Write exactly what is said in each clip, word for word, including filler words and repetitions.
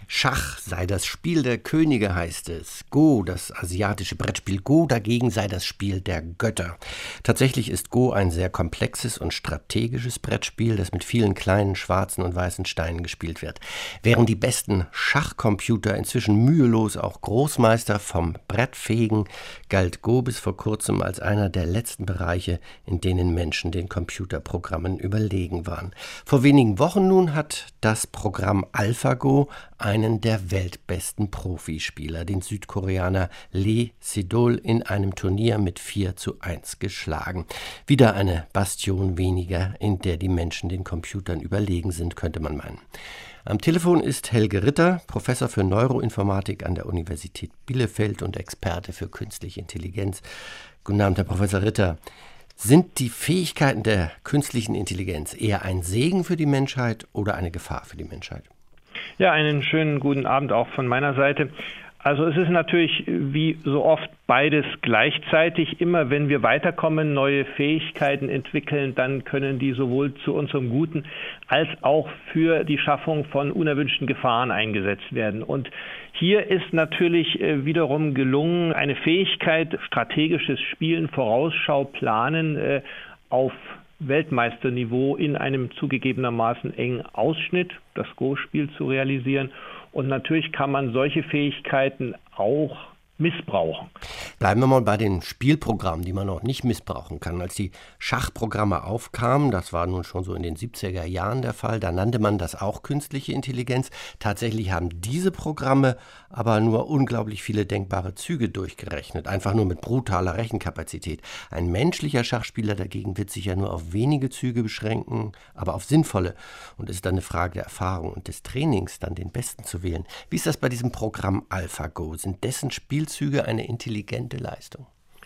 Schach sei das Spiel der Könige, heißt es. Go, das asiatische Brettspiel Go, dagegen sei das Spiel der Götter. Tatsächlich ist Go ein sehr komplexes und strategisches Brettspiel, das mit vielen kleinen schwarzen und weißen Steinen gespielt wird. Während die besten Schachcomputer inzwischen mühelos auch Großmeister vom Brett fegen, galt Go bis vor kurzem als einer der letzten Bereiche, in denen Menschen den Computerprogrammen überlegen waren. Vor wenigen Wochen nun hat das Programm AlphaGo einen der weltbesten Profispieler, den Südkoreaner Lee Sedol, in einem Turnier mit vier zu eins geschlagen. Wieder eine Bastion weniger, in der die Menschen den Computern überlegen sind, könnte man meinen. Am Telefon ist Helge Ritter, Professor für Neuroinformatik an der Universität Bielefeld und Experte für künstliche Intelligenz. Guten Abend, Herr Professor Ritter. Sind die Fähigkeiten der künstlichen Intelligenz eher ein Segen für die Menschheit oder eine Gefahr für die Menschheit? Ja, einen schönen guten Abend auch von meiner Seite. Also es ist natürlich wie so oft beides gleichzeitig. Immer wenn wir weiterkommen, neue Fähigkeiten entwickeln, dann können die sowohl zu unserem Guten als auch für die Schaffung von unerwünschten Gefahren eingesetzt werden. Und hier ist natürlich wiederum gelungen, eine Fähigkeit, strategisches Spielen, Vorausschau, Planen auf Weltmeisterniveau in einem zugegebenermaßen engen Ausschnitt, das Go-Spiel zu realisieren. Und natürlich kann man solche Fähigkeiten auch missbrauchen. Bleiben wir mal bei den Spielprogrammen, die man noch nicht missbrauchen kann. Als die Schachprogramme aufkamen, das war nun schon so in den siebziger Jahren der Fall, da nannte man das auch künstliche Intelligenz. Tatsächlich haben diese Programme aber nur unglaublich viele denkbare Züge durchgerechnet, einfach nur mit brutaler Rechenkapazität. Ein menschlicher Schachspieler dagegen wird sich ja nur auf wenige Züge beschränken, aber auf sinnvolle. Und es ist dann eine Frage der Erfahrung und des Trainings, dann den Besten zu wählen. Wie ist das bei diesem Programm AlphaGo? Sind dessen Spielzüge eine intelligente Leistung?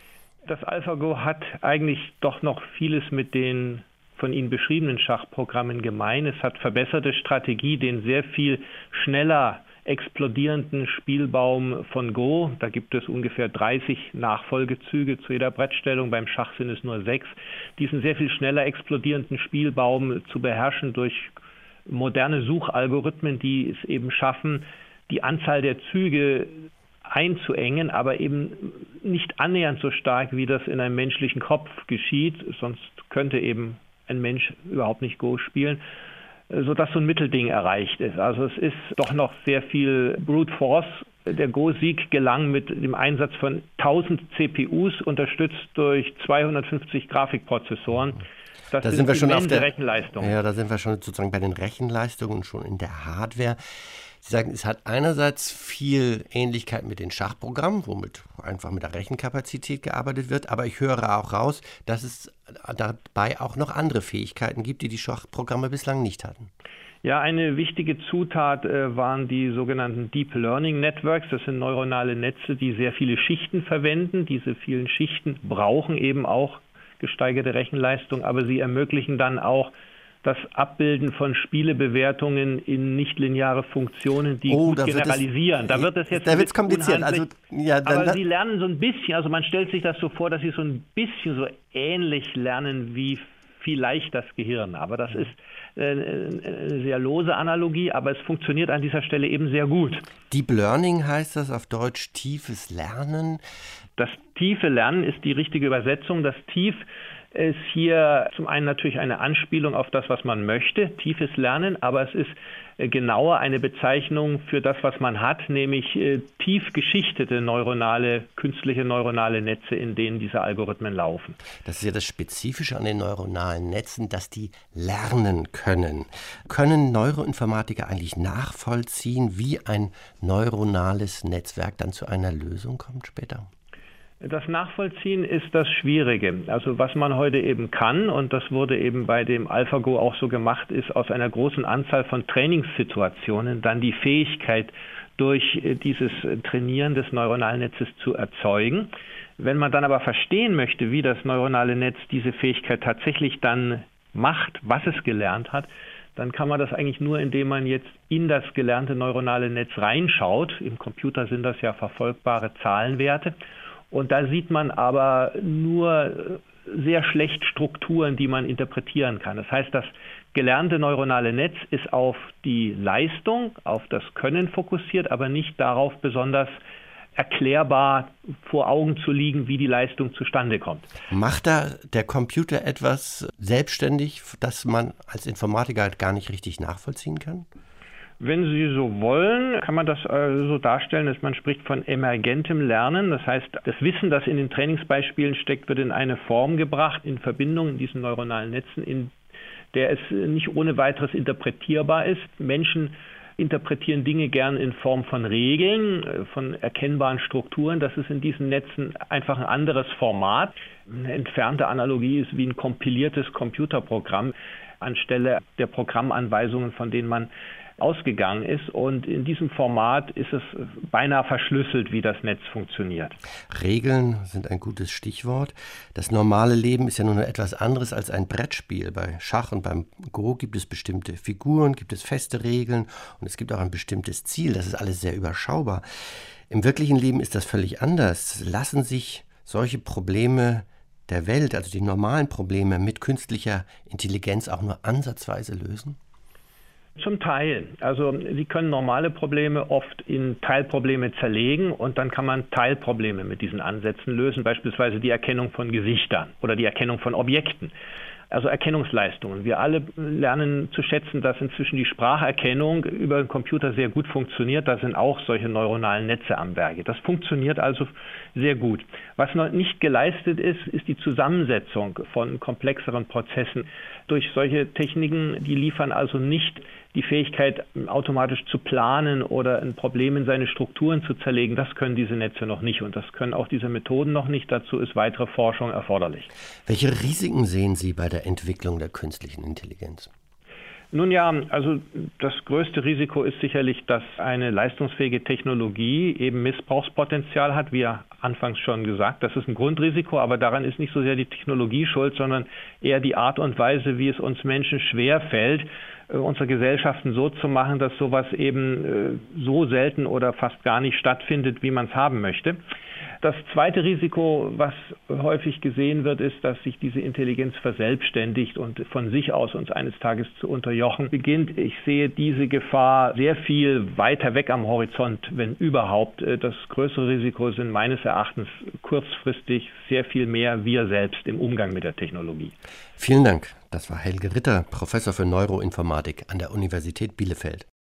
Das AlphaGo hat eigentlich doch noch vieles mit den von Ihnen beschriebenen Schachprogrammen gemein. Es hat verbesserte Strategie, den sehr viel schneller explodierenden Spielbaum von Go. Da gibt es ungefähr dreißig Nachfolgezüge zu jeder Brettstellung. Beim Schach sind es nur sechs. Diesen sehr viel schneller explodierenden Spielbaum zu beherrschen durch moderne Suchalgorithmen, die es eben schaffen, die Anzahl der Züge einzuengen, aber eben nicht annähernd so stark, wie das in einem menschlichen Kopf geschieht. Sonst könnte eben ein Mensch überhaupt nicht Go spielen, sodass so ein Mittelding erreicht ist. Also es ist doch noch sehr viel Brute Force. Der Go-Sieg gelang mit dem Einsatz von tausend C P Us, unterstützt durch zweihundertfünfzig Grafikprozessoren. Das da sind wir schon auf der Rechenleistung. Ja, da sind wir schon sozusagen bei den Rechenleistungen, schon in der Hardware. Sie sagen, es hat einerseits viel Ähnlichkeit mit den Schachprogrammen, womit einfach mit der Rechenkapazität gearbeitet wird, aber ich höre auch raus, dass es dabei auch noch andere Fähigkeiten gibt, die die Schachprogramme bislang nicht hatten. Ja, eine wichtige Zutat äh, waren die sogenannten Deep Learning Networks. Das sind neuronale Netze, die sehr viele Schichten verwenden. Diese vielen Schichten brauchen eben auch gesteigerte Rechenleistung, aber sie ermöglichen dann auch das Abbilden von Spielebewertungen in nichtlineare Funktionen, die oh, gut da generalisieren. Es, da wird es jetzt da wird's kompliziert. Also, ja, dann, aber sie lernen so ein bisschen, also man stellt sich das so vor, dass sie so ein bisschen so ähnlich lernen wie vielleicht das Gehirn. Aber das ist äh, eine sehr lose Analogie, aber es funktioniert an dieser Stelle eben sehr gut. Deep Learning heißt das auf Deutsch tiefes Lernen? Das tiefe Lernen ist die richtige Übersetzung. Das Tief ist hier zum einen natürlich eine Anspielung auf das, was man möchte, tiefes Lernen, aber es ist genauer eine Bezeichnung für das, was man hat, nämlich äh, tief geschichtete neuronale, künstliche neuronale Netze, in denen diese Algorithmen laufen. Das ist ja das Spezifische an den neuronalen Netzen, dass die lernen können. Können Neuroinformatiker eigentlich nachvollziehen, wie ein neuronales Netzwerk dann zu einer Lösung kommt später? Das Nachvollziehen ist das Schwierige. Also was man heute eben kann, und das wurde eben bei dem AlphaGo auch so gemacht, ist aus einer großen Anzahl von Trainingssituationen dann die Fähigkeit durch dieses Trainieren des neuronalen Netzes zu erzeugen. Wenn man dann aber verstehen möchte, wie das neuronale Netz diese Fähigkeit tatsächlich dann macht, was es gelernt hat, dann kann man das eigentlich nur, indem man jetzt in das gelernte neuronale Netz reinschaut. Im Computer sind das ja verfolgbare Zahlenwerte. Und da sieht man aber nur sehr schlecht Strukturen, die man interpretieren kann. Das heißt, das gelernte neuronale Netz ist auf die Leistung, auf das Können fokussiert, aber nicht darauf, besonders erklärbar vor Augen zu liegen, wie die Leistung zustande kommt. Macht da der Computer etwas selbstständig, das man als Informatiker halt gar nicht richtig nachvollziehen kann? Wenn Sie so wollen, kann man das äh, so darstellen, dass man spricht von emergentem Lernen. Das heißt, das Wissen, das in den Trainingsbeispielen steckt, wird in eine Form gebracht, in Verbindung in diesen neuronalen Netzen, in der es nicht ohne weiteres interpretierbar ist. Menschen interpretieren Dinge gern in Form von Regeln, von erkennbaren Strukturen. Das ist in diesen Netzen einfach ein anderes Format. Eine entfernte Analogie ist wie ein kompiliertes Computerprogramm anstelle der Programmanweisungen, von denen man ausgegangen ist. Und in diesem Format ist es beinahe verschlüsselt, wie das Netz funktioniert. Regeln sind ein gutes Stichwort. Das normale Leben ist ja nun etwas anderes als ein Brettspiel. Bei Schach und beim Go gibt es bestimmte Figuren, gibt es feste Regeln und es gibt auch ein bestimmtes Ziel. Das ist alles sehr überschaubar. Im wirklichen Leben ist das völlig anders. Lassen sich solche Probleme der Welt, also die normalen Probleme, mit künstlicher Intelligenz auch nur ansatzweise lösen? Zum Teil. Also Sie können normale Probleme oft in Teilprobleme zerlegen und dann kann man Teilprobleme mit diesen Ansätzen lösen, beispielsweise die Erkennung von Gesichtern oder die Erkennung von Objekten. Also Erkennungsleistungen. Wir alle lernen zu schätzen, dass inzwischen die Spracherkennung über den Computer sehr gut funktioniert. Da sind auch solche neuronalen Netze am Werke. Das funktioniert also sehr gut. Was noch nicht geleistet ist, ist die Zusammensetzung von komplexeren Prozessen durch solche Techniken. Die liefern also nicht die Fähigkeit, automatisch zu planen oder ein Problem in seine Strukturen zu zerlegen. Das können diese Netze noch nicht und das können auch diese Methoden noch nicht. Dazu ist weitere Forschung erforderlich. Welche Risiken sehen Sie bei der Entwicklung der künstlichen Intelligenz? Nun ja, also das größte Risiko ist sicherlich, dass eine leistungsfähige Technologie eben Missbrauchspotenzial hat, wie ja anfangs schon gesagt. Das ist ein Grundrisiko, aber daran ist nicht so sehr die Technologie schuld, sondern eher die Art und Weise, wie es uns Menschen schwerfällt, unsere Gesellschaften so zu machen, dass sowas eben so selten oder fast gar nicht stattfindet, wie man es haben möchte. Das zweite Risiko, was häufig gesehen wird, ist, dass sich diese Intelligenz verselbstständigt und von sich aus uns eines Tages zu unterjochen beginnt. Ich sehe diese Gefahr sehr viel weiter weg am Horizont, wenn überhaupt. Das größere Risiko sind meines Erachtens kurzfristig sehr viel mehr wir selbst im Umgang mit der Technologie. Vielen Dank. Das war Helge Ritter, Professor für Neuroinformatik an der Universität Bielefeld.